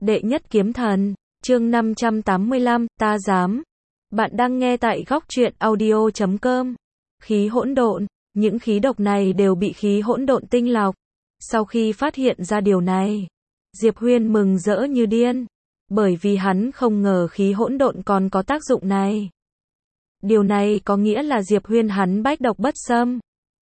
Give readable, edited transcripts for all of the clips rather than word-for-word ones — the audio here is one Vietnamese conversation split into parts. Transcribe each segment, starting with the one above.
Đệ nhất kiếm thần, chương 585, ta dám. Bạn đang nghe tại góc truyện audio.com. Khí hỗn độn, những khí độc này đều bị khí hỗn độn tinh lọc. Sau khi phát hiện ra điều này, Diệp Huyên mừng rỡ như điên, bởi vì hắn không ngờ khí hỗn độn còn có tác dụng này. Điều này có nghĩa là Diệp Huyên hắn bách độc bất xâm.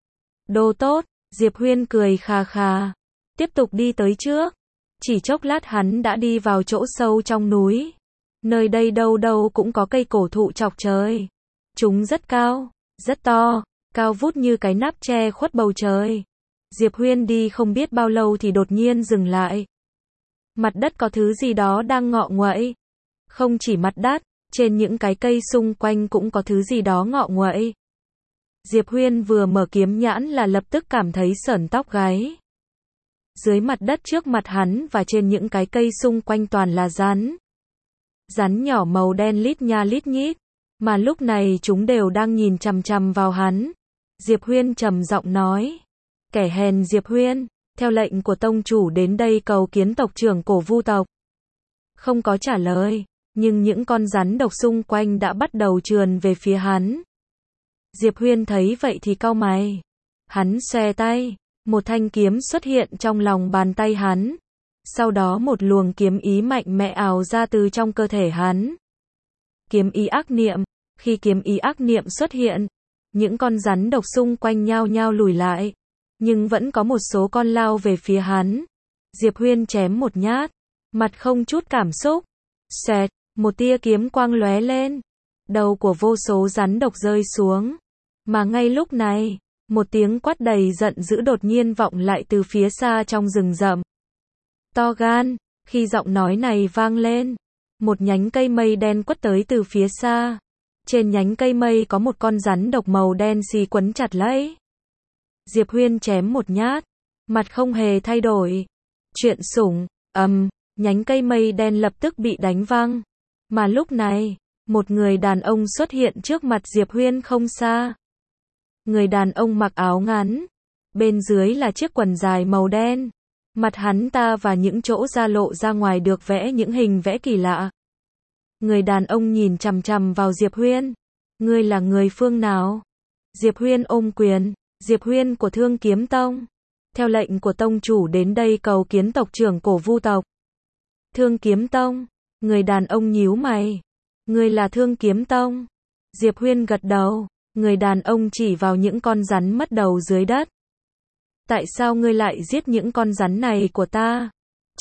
Đồ tốt, Diệp Huyên cười khà khà, tiếp tục đi tới trước. Chỉ chốc lát hắn đã đi vào chỗ sâu trong núi. Nơi đây đâu đâu cũng có cây cổ thụ chọc trời. Chúng rất cao, rất to, cao vút như cái nắp che khuất bầu trời. Diệp Huyên đi không biết bao lâu thì đột nhiên dừng lại. Mặt đất có thứ gì đó đang ngọ nguậy. Không chỉ mặt đất, trên những cái cây xung quanh cũng có thứ gì đó ngọ nguậy. Diệp Huyên vừa mở kiếm nhãn là lập tức cảm thấy sởn tóc gáy. Dưới mặt đất trước mặt hắn và trên những cái cây xung quanh toàn là rắn. Rắn nhỏ màu đen lít nha lít nhít, mà lúc này chúng đều đang nhìn chằm chằm vào hắn. Diệp Huyên trầm giọng nói, kẻ hèn Diệp Huyên, theo lệnh của tông chủ đến đây cầu kiến tộc trưởng Cổ Vu tộc. Không có trả lời, nhưng những con rắn độc xung quanh đã bắt đầu trườn về phía hắn. Diệp Huyên thấy vậy thì cau mày. Hắn xòe tay, một thanh kiếm xuất hiện trong lòng bàn tay hắn. Sau đó một luồng kiếm ý mạnh mẽ ào ra từ trong cơ thể hắn. Kiếm ý ác niệm, khi kiếm ý ác niệm xuất hiện, những con rắn độc xung quanh nhao nhao lùi lại, nhưng vẫn có một số con lao về phía hắn. Diệp Huyên chém một nhát, mặt không chút cảm xúc. Xoẹt, một tia kiếm quang lóe lên. Đầu của vô số rắn độc rơi xuống. Mà ngay lúc này, một tiếng quát đầy giận dữ đột nhiên vọng lại từ phía xa trong rừng rậm. To gan, khi giọng nói này vang lên, một nhánh cây mây đen quất tới từ phía xa. Trên nhánh cây mây có một con rắn độc màu đen xì quấn chặt lấy. Diệp Huyên chém một nhát, mặt không hề thay đổi. Chuyện sủng, nhánh cây mây đen lập tức bị đánh văng. Mà lúc này, một người đàn ông xuất hiện trước mặt Diệp Huyên không xa. Người đàn ông mặc áo ngắn, bên dưới là chiếc quần dài màu đen. Mặt hắn ta và những chỗ da lộ ra ngoài được vẽ những hình vẽ kỳ lạ. Người đàn ông nhìn chằm chằm vào Diệp Huyên. Ngươi là người phương nào? Diệp Huyên ôm quyền. Diệp Huyên của Thương Kiếm Tông. Theo lệnh của tông chủ đến đây cầu kiến tộc trưởng Cổ Vu tộc. Thương Kiếm Tông. Người đàn ông nhíu mày. Ngươi là Thương Kiếm Tông? Diệp Huyên gật đầu. Người đàn ông chỉ vào những con rắn mất đầu dưới đất. Tại sao ngươi lại giết những con rắn này của ta?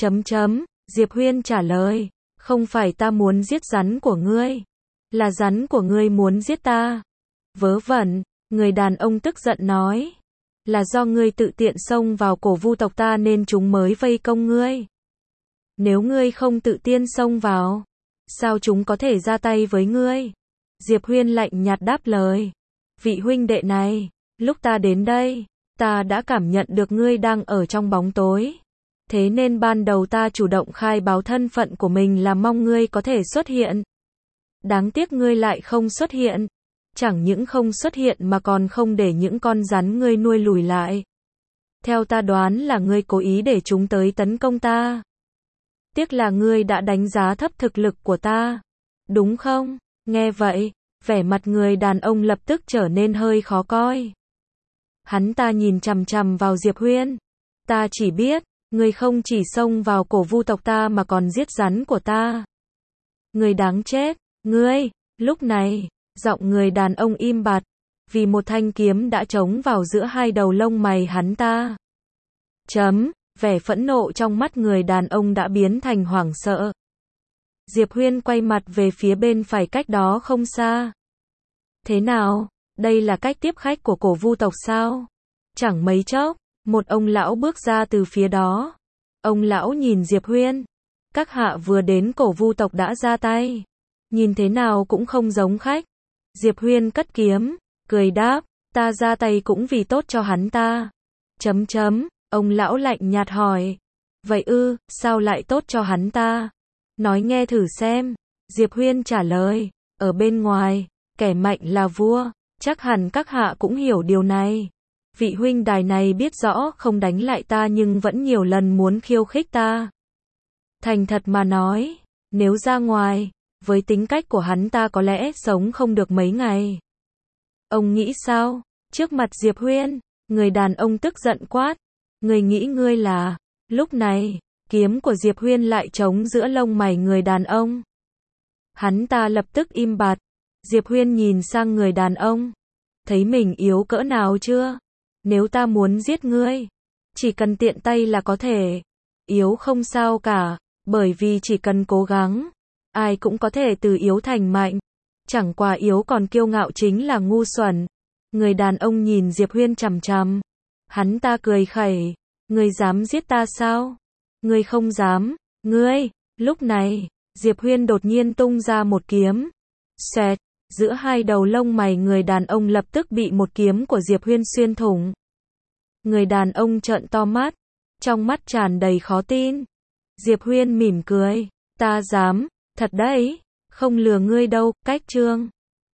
Diệp Huyên trả lời. Không phải ta muốn giết rắn của ngươi. Là rắn của ngươi muốn giết ta. Vớ vẩn, người đàn ông tức giận nói. Là do ngươi tự tiện xông vào Cổ Vu tộc ta nên chúng mới vây công ngươi. Nếu ngươi không tự tiên xông vào, sao chúng có thể ra tay với ngươi? Diệp Huyên lạnh nhạt đáp lời. Vị huynh đệ này, lúc ta đến đây, ta đã cảm nhận được ngươi đang ở trong bóng tối. Thế nên ban đầu ta chủ động khai báo thân phận của mình là mong ngươi có thể xuất hiện. Đáng tiếc ngươi lại không xuất hiện. Chẳng những không xuất hiện mà còn không để những con rắn ngươi nuôi lùi lại. Theo ta đoán là ngươi cố ý để chúng tới tấn công ta. Tiếc là ngươi đã đánh giá thấp thực lực của ta. Đúng không? Nghe vậy, vẻ mặt người đàn ông lập tức trở nên hơi khó coi. Hắn ta nhìn chằm chằm vào Diệp Huyên. Ta chỉ biết, ngươi không chỉ xông vào Cổ Vu tộc ta mà còn giết rắn của ta. Ngươi đáng chết, ngươi. Lúc này, giọng người đàn ông im bặt, vì một thanh kiếm đã trống vào giữa hai đầu lông mày hắn ta. Vẻ phẫn nộ trong mắt người đàn ông đã biến thành hoảng sợ. Diệp Huyên quay mặt về phía bên phải cách đó không xa. Thế nào, đây là cách tiếp khách của Cổ Vu tộc sao? Chẳng mấy chốc, một ông lão bước ra từ phía đó. Ông lão nhìn Diệp Huyên. Các hạ vừa đến Cổ Vu tộc đã ra tay. Nhìn thế nào cũng không giống khách. Diệp Huyên cất kiếm, cười đáp, ta ra tay cũng vì tốt cho hắn ta. Ông lão lạnh nhạt hỏi. Vậy ư, sao lại tốt cho hắn ta? Nói nghe thử xem. Diệp Huyên trả lời, ở bên ngoài, kẻ mạnh là vua, chắc hẳn các hạ cũng hiểu điều này. Vị huynh đài này biết rõ không đánh lại ta nhưng vẫn nhiều lần muốn khiêu khích ta. Thành thật mà nói, nếu ra ngoài, với tính cách của hắn ta có lẽ sống không được mấy ngày. Ông nghĩ sao? Trước mặt Diệp Huyên, người đàn ông tức giận quát. Người nghĩ ngươi là... Lúc này, kiếm của Diệp Huyên lại trống giữa lông mày người đàn ông. Hắn ta lập tức im bặt. Diệp Huyên nhìn sang người đàn ông. Thấy mình yếu cỡ nào chưa? Nếu ta muốn giết ngươi, chỉ cần tiện tay là có thể. Yếu không sao cả, bởi vì chỉ cần cố gắng, ai cũng có thể từ yếu thành mạnh. Chẳng qua yếu còn kiêu ngạo chính là ngu xuẩn. Người đàn ông nhìn Diệp Huyên chằm chằm. Hắn ta cười khẩy. Ngươi dám giết ta sao? Ngươi không dám. Ngươi. Lúc này, Diệp Huyên đột nhiên tung ra một kiếm. Xoẹt. Giữa hai đầu lông mày người đàn ông lập tức bị một kiếm của Diệp Huyên xuyên thủng. Người đàn ông trợn to mắt. Trong mắt tràn đầy khó tin. Diệp Huyên mỉm cười. Ta dám. Thật đấy. Không lừa ngươi đâu. Cách chương